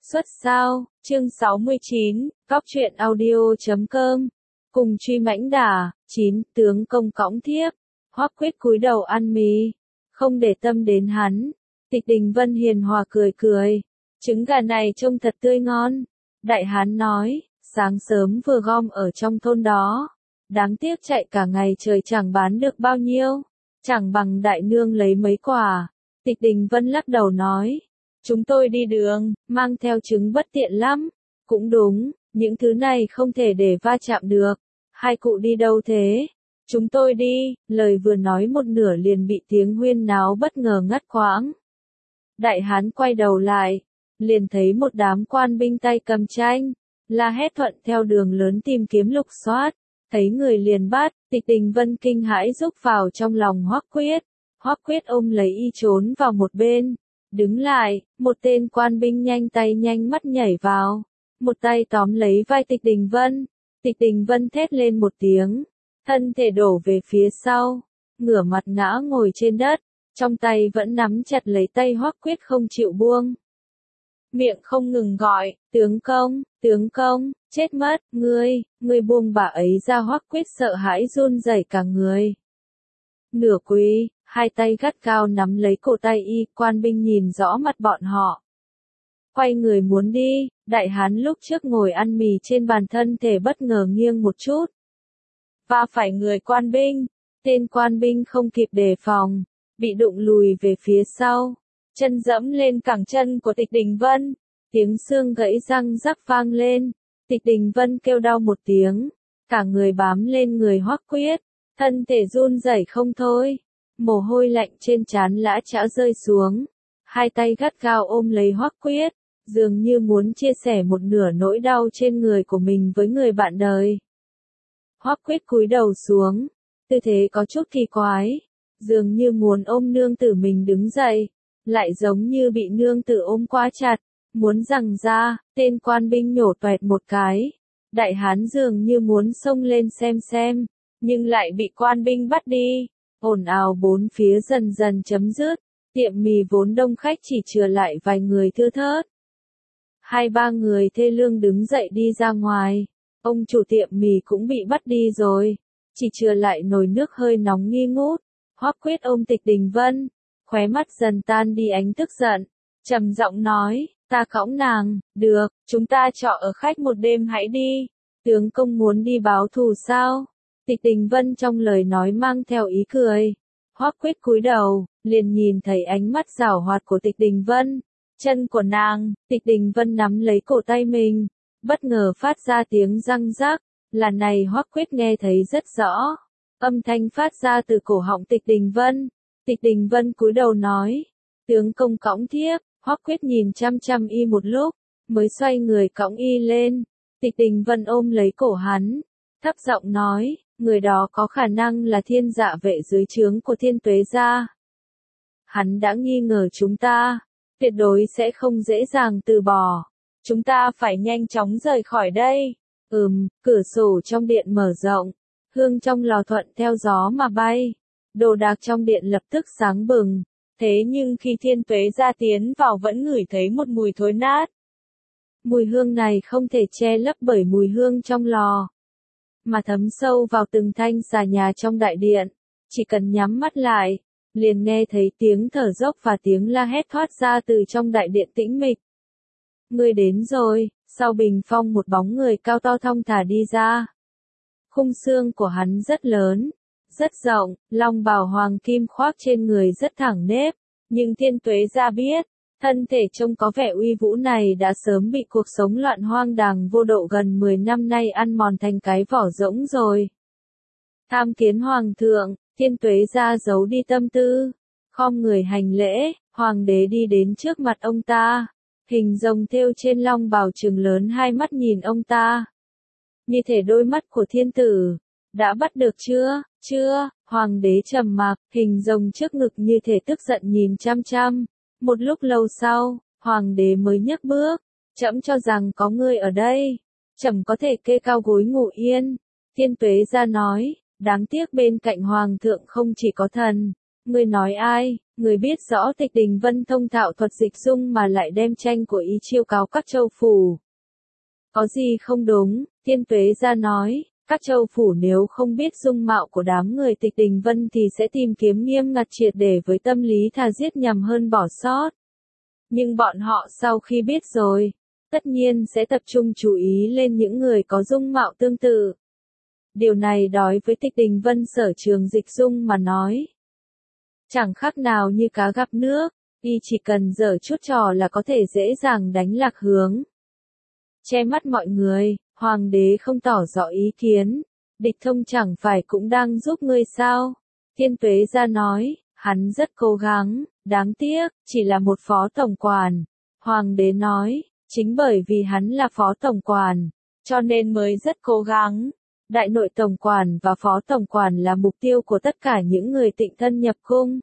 Xuất sao, chương 69, Cóc truyện audio.com. Cùng truy mãnh đà, 9, tướng công cõng thiếp. Hoắc Quyết cúi đầu ăn mì, không để tâm đến hắn. Tịch Đình Vân hiền hòa cười cười. Trứng gà này trông thật tươi ngon. Đại hán nói, sáng sớm vừa gom ở trong thôn đó. Đáng tiếc chạy cả ngày trời chẳng bán được bao nhiêu. Chẳng bằng đại nương lấy mấy quả. Tịch Đình Vân lắc đầu nói. Chúng tôi đi đường, mang theo trứng bất tiện lắm. Cũng đúng, những thứ này không thể để va chạm được. Hai cụ đi đâu thế? Chúng tôi đi, lời vừa nói một nửa liền bị tiếng huyên náo bất ngờ ngắt quãng. Đại hán quay đầu lại, liền thấy một đám quan binh tay cầm tranh, la hét thuận theo đường lớn tìm kiếm lục soát. Thấy người liền bắt, Tịch Đình Vân kinh hãi rúc vào trong lòng Hoắc Quyết. Hoắc Quyết ôm lấy y trốn vào một bên. Đứng lại, một tên quan binh nhanh tay nhanh mắt nhảy vào. Một tay tóm lấy vai Tịch Đình Vân. Tịch Đình Vân thét lên một tiếng. Thân thể đổ về phía sau. Ngửa mặt ngã ngồi trên đất. Trong tay vẫn nắm chặt lấy tay Hoắc Quyết không chịu buông. Miệng không ngừng gọi, tướng công, chết mất, ngươi buông bà ấy ra. Hoắc Quyết sợ hãi run rẩy cả người. Nửa quỳ, hai tay gắt gao nắm lấy cổ tay y, quan binh nhìn rõ mặt bọn họ. Quay người muốn đi, đại hán lúc trước ngồi ăn mì trên bàn thân thể bất ngờ nghiêng một chút. Va phải người quan binh, tên quan binh không kịp đề phòng, bị đụng lùi về phía sau, chân dẫm lên cẳng chân của Tịch Đình Vân, tiếng xương gãy răng rắc vang lên, Tịch Đình Vân kêu đau một tiếng, cả người bám lên người Hoắc Quyết, thân thể run rẩy không thôi. Mồ hôi lạnh trên trán lã chã rơi xuống, hai tay gắt gao ôm lấy Hoắc Quyết, dường như muốn chia sẻ một nửa nỗi đau trên người của mình với người bạn đời. Hoắc Quyết cúi đầu xuống, tư thế có chút kỳ quái, dường như muốn ôm nương tử mình đứng dậy, lại giống như bị nương tử ôm quá chặt, muốn giằng ra, tên quan binh nhổ toẹt một cái. Đại hán dường như muốn xông lên xem, nhưng lại bị quan binh bắt đi. Ồn ào bốn phía dần dần chấm dứt, tiệm mì vốn đông khách chỉ chừa lại vài người thưa thớt. Hai ba người thê lương đứng dậy đi ra ngoài, ông chủ tiệm mì cũng bị bắt đi rồi, chỉ chừa lại nồi nước hơi nóng nghi ngút. Hoắc Quyết ôm Tịch Đình Vân, khóe mắt dần tan đi ánh tức giận, trầm giọng nói, ta cõng nàng, được, chúng ta trọ ở khách một đêm hãy đi, tướng công muốn đi báo thù sao? Tịch Đình Vân trong lời nói mang theo ý cười. Hoắc Quyết cúi đầu, liền nhìn thấy ánh mắt giảo hoạt của Tịch Đình Vân. Chân của nàng, Tịch Đình Vân nắm lấy cổ tay mình, bất ngờ phát ra tiếng răng rắc. Lần này Hoắc Quyết nghe thấy rất rõ. Âm thanh phát ra từ cổ họng Tịch Đình Vân. Tịch Đình Vân cúi đầu nói, tướng công cõng thiếp. Hoắc Quyết nhìn chăm chăm y một lúc, mới xoay người cõng y lên. Tịch Đình Vân ôm lấy cổ hắn, thấp giọng nói, người đó có khả năng là Thiên Dạ vệ dưới trướng của Thiên Tuế gia. Hắn đã nghi ngờ chúng ta, tuyệt đối sẽ không dễ dàng từ bỏ. Chúng ta phải nhanh chóng rời khỏi đây. Cửa sổ trong điện mở rộng, hương trong lò thuận theo gió mà bay. Đồ đạc trong điện lập tức sáng bừng, thế nhưng khi Thiên Tuế gia tiến vào vẫn ngửi thấy một mùi thối nát. Mùi hương này không thể che lấp bởi mùi hương trong lò, mà thấm sâu vào từng thanh xà nhà trong đại điện. Chỉ cần nhắm mắt lại, liền nghe thấy tiếng thở dốc và tiếng la hét thoát ra từ trong đại điện tĩnh mịch. Người đến rồi, sau bình phong một bóng người cao to thong thả đi ra. Khung xương của hắn rất lớn, rất rộng, long bào hoàng kim khoác trên người rất thẳng nếp, nhưng Thiên Tuế gia biết, thân thể trông có vẻ uy vũ này đã sớm bị cuộc sống loạn hoang đàng vô độ gần 10 năm nay ăn mòn thành cái vỏ rỗng rồi. Tham kiến hoàng thượng, Thiên Tuế gia giấu đi tâm tư, khom người hành lễ, hoàng đế đi đến trước mặt ông ta, hình rồng thêu trên long bào trừng lớn hai mắt nhìn ông ta. Như thể đôi mắt của thiên tử, đã bắt được chưa, hoàng đế trầm mặc, hình rồng trước ngực như thể tức giận nhìn chăm chăm. Một lúc lâu sau, hoàng đế mới nhấc bước, trẫm cho rằng có ngươi ở đây, trẫm có thể kê cao gối ngủ yên. Thiên Tuế gia nói, đáng tiếc bên cạnh hoàng thượng không chỉ có thần, ngươi nói ai, Người biết rõ Tịch Đình Vân thông thạo thuật dịch dung mà lại đem tranh của y chiêu cáo các châu phủ. Có gì không đúng, Thiên Tuế ra nói, các châu phủ nếu không biết dung mạo của đám người Tịch Đình Vân thì sẽ tìm kiếm nghiêm ngặt triệt để với tâm lý thà giết nhằm hơn bỏ sót. Nhưng bọn họ sau khi biết rồi, tất nhiên sẽ tập trung chú ý lên những người có dung mạo tương tự. Điều này đối với Tịch Đình Vân sở trường dịch dung mà nói, chẳng khác nào như cá gặp nước, y chỉ cần giở chút trò là có thể dễ dàng đánh lạc hướng. Che mắt mọi người, hoàng đế không tỏ rõ ý kiến, Địch Thông chẳng phải cũng đang giúp ngươi sao? Thiên Tuế ra nói, hắn rất cố gắng, đáng tiếc, chỉ là một phó tổng quản. Hoàng đế nói, chính bởi vì hắn là phó tổng quản, cho nên mới rất cố gắng. Đại nội tổng quản và phó tổng quản là mục tiêu của tất cả những người tịnh thân nhập cung.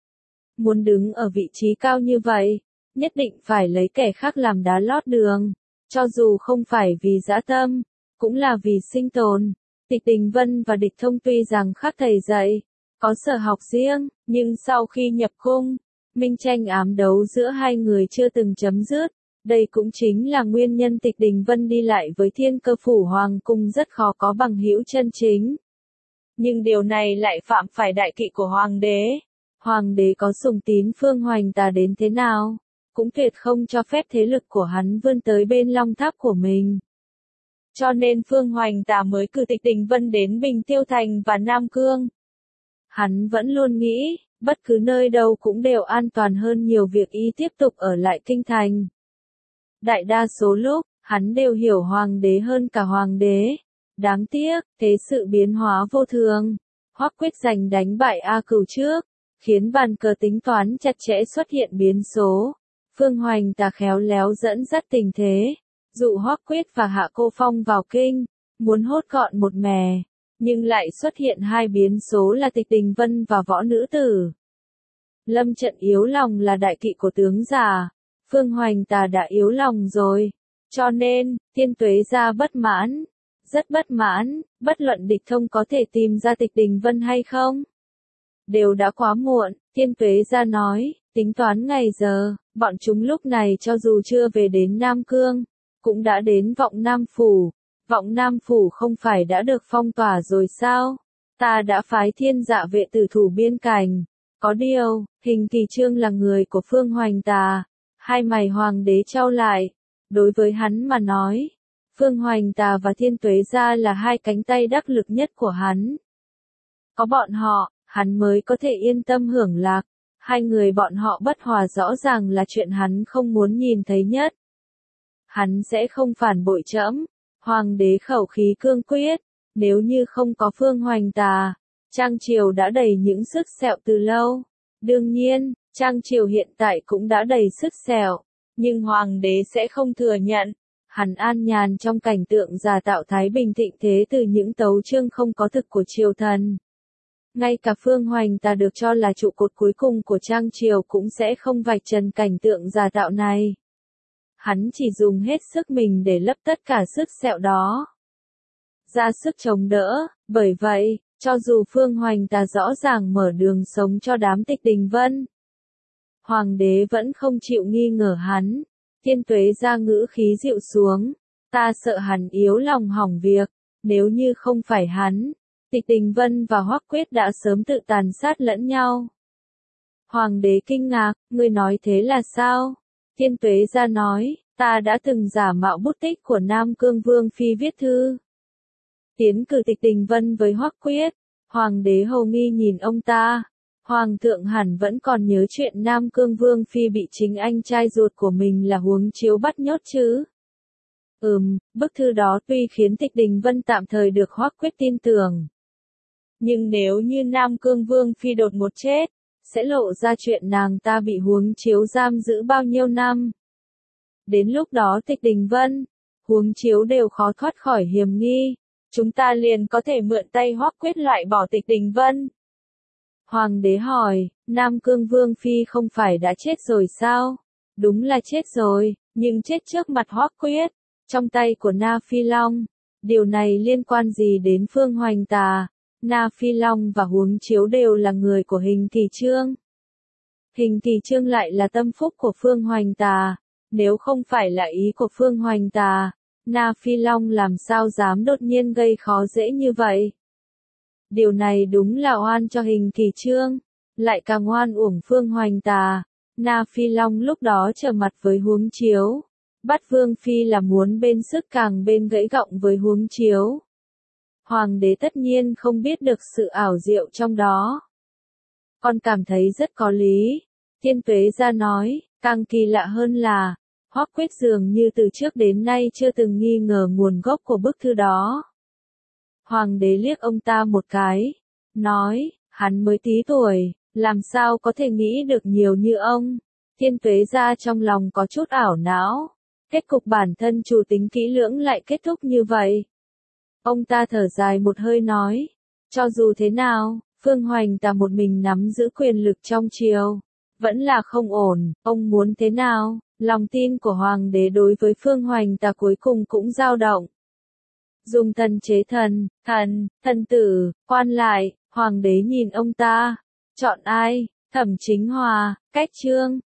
Muốn đứng ở vị trí cao như vậy, nhất định phải lấy kẻ khác làm đá lót đường, cho dù không phải vì dã tâm, cũng là vì sinh tồn. Tịch Đình Vân và Địch Thông tuy rằng khác thầy dạy, có sở học riêng, nhưng sau khi nhập cung, minh tranh ám đấu giữa hai người chưa từng chấm dứt. Đây cũng chính là nguyên nhân Tịch Đình Vân đi lại với Thiên Cơ phủ hoàng cung rất khó có bằng hữu chân chính. Nhưng điều này lại phạm phải đại kỵ của hoàng đế. Hoàng đế có sùng tín Phương Hoành Tà đến thế nào, cũng tuyệt không cho phép thế lực của hắn vươn tới bên long tháp của mình. Cho nên Phương Hoành Tà mới cử Tịch Đình Vân đến Bình Tiêu Thành và Nam Cương. Hắn vẫn luôn nghĩ, bất cứ nơi đâu cũng đều an toàn hơn nhiều việc y tiếp tục ở lại kinh thành. Đại đa số lúc, hắn đều hiểu hoàng đế hơn cả hoàng đế. Đáng tiếc, thế sự biến hóa vô thường. Hoắc Quyết giành đánh bại A Cửu trước, khiến bàn cờ tính toán chặt chẽ xuất hiện biến số. Phương Hoành Tà khéo léo dẫn dắt tình thế, dụ Hoắc Quyết và Hạ Cô Phong vào kinh, muốn hốt gọn một mè, nhưng lại xuất hiện hai biến số là Tịch Đình Vân và Võ Nữ Tử. Lâm trận yếu lòng là đại kỵ của tướng già, Phương Hoành Tà đã yếu lòng rồi, cho nên, Thiên Tuế ra bất mãn, rất bất mãn, bất luận Địch Thông có thể tìm ra Tịch Đình Vân hay không. Đều đã quá muộn, Thiên Tuế ra nói, tính toán ngày giờ, bọn chúng lúc này cho dù chưa về đến Nam Cương, cũng đã đến Vọng Nam Phủ. Vọng Nam Phủ không phải đã được phong tỏa rồi sao? Ta đã phái Thiên Dạ vệ tử thủ biên cảnh. Có điều, Hình Kỳ Trương là người của Phương Hoành Tà. Hai mày hoàng đế trao lại. Đối với hắn mà nói, Phương Hoành Tà và Thiên Tuế gia là hai cánh tay đắc lực nhất của hắn. Có bọn họ, hắn mới có thể yên tâm hưởng lạc. Hai người bọn họ bất hòa rõ ràng là chuyện hắn không muốn nhìn thấy nhất. Hắn sẽ không phản bội trẫm. Hoàng đế khẩu khí cương quyết, nếu như không có Phương Hoành Tà, Trang Triều đã đầy những sức sẹo từ lâu. Đương nhiên, Trang Triều hiện tại cũng đã đầy sức sẹo, nhưng Hoàng đế sẽ không thừa nhận. Hắn an nhàn trong cảnh tượng giả tạo thái bình thịnh thế từ những tấu chương không có thực của triều thần. Ngay cả Phương Hoành Tà được cho là trụ cột cuối cùng của Trang Triều cũng sẽ không vạch trần cảnh tượng giả tạo này. Hắn chỉ dùng hết sức mình để lấp tất cả sức sẹo đó. Ra sức chống đỡ, bởi vậy, cho dù Phương Hoành Tà rõ ràng mở đường sống cho đám Tịch Đình Vân, hoàng đế vẫn không chịu nghi ngờ hắn. Thiên Tuế ra ngữ khí dịu xuống, ta sợ hắn yếu lòng hỏng việc, nếu như không phải hắn, Tịch Đình Vân và Hoắc Quyết đã sớm tự tàn sát lẫn nhau. Hoàng đế kinh ngạc, ngươi nói thế là sao? Thiên Tuế ra nói, ta đã từng giả mạo bút tích của Nam Cương Vương Phi viết thư. Tiến cử Tịch Đình Vân với Hoắc Quyết, hoàng đế hầu nghi nhìn ông ta. Hoàng thượng hẳn vẫn còn nhớ chuyện Nam Cương Vương Phi bị chính anh trai ruột của mình là Huống Chiếu bắt nhốt chứ. Bức thư đó tuy khiến Tịch Đình Vân tạm thời được Hoắc Quyết tin tưởng. Nhưng nếu như Nam Cương Vương Phi đột ngột chết, sẽ lộ ra chuyện nàng ta bị Huống Chiếu giam giữ bao nhiêu năm. Đến lúc đó Tịch Đình Vân, Huống Chiếu đều khó thoát khỏi hiểm nghi. Chúng ta liền có thể mượn tay Hoắc Quyết loại bỏ Tịch Đình Vân. Hoàng đế hỏi, Nam Cương Vương Phi không phải đã chết rồi sao? Đúng là chết rồi, nhưng chết trước mặt Hoắc Quyết, trong tay của Na Phi Long. Điều này liên quan gì đến Phương Hoành Tà? Na Phi Long và Huống Chiếu đều là người của Hình Kỳ Trương. Hình Kỳ Trương lại là tâm phúc của Phương Hoành Tà, nếu không phải là ý của Phương Hoành Tà, Na Phi Long làm sao dám đột nhiên gây khó dễ như vậy. Điều này đúng là oan cho Hình Kỳ Trương, lại càng oan uổng Phương Hoành Tà. Na Phi Long lúc đó trở mặt với Huống Chiếu, bắt Vương Phi là muốn bên sức càng bên gãy gọng với Huống Chiếu. Hoàng đế tất nhiên không biết được sự ảo diệu trong đó. Con cảm thấy rất có lý. Thiên Tuế ra nói, càng kỳ lạ hơn là, Hoắc Quyết dường như từ trước đến nay chưa từng nghi ngờ nguồn gốc của bức thư đó. Hoàng đế liếc ông ta một cái, nói, hắn mới tí tuổi, làm sao có thể nghĩ được nhiều như ông. Thiên Tuế ra trong lòng có chút ảo não. Kết cục bản thân chủ tính kỹ lưỡng lại kết thúc như vậy. Ông ta thở dài một hơi nói, cho dù thế nào, Phương Hoành Tà một mình nắm giữ quyền lực trong triều, vẫn là không ổn, ông muốn thế nào, lòng tin của Hoàng đế đối với Phương Hoành Tà cuối cùng cũng dao động. Dùng thần chế thần, thần tử, quan lại, Hoàng đế nhìn ông ta, chọn ai, Thẩm Chính Hòa, Cách Trương,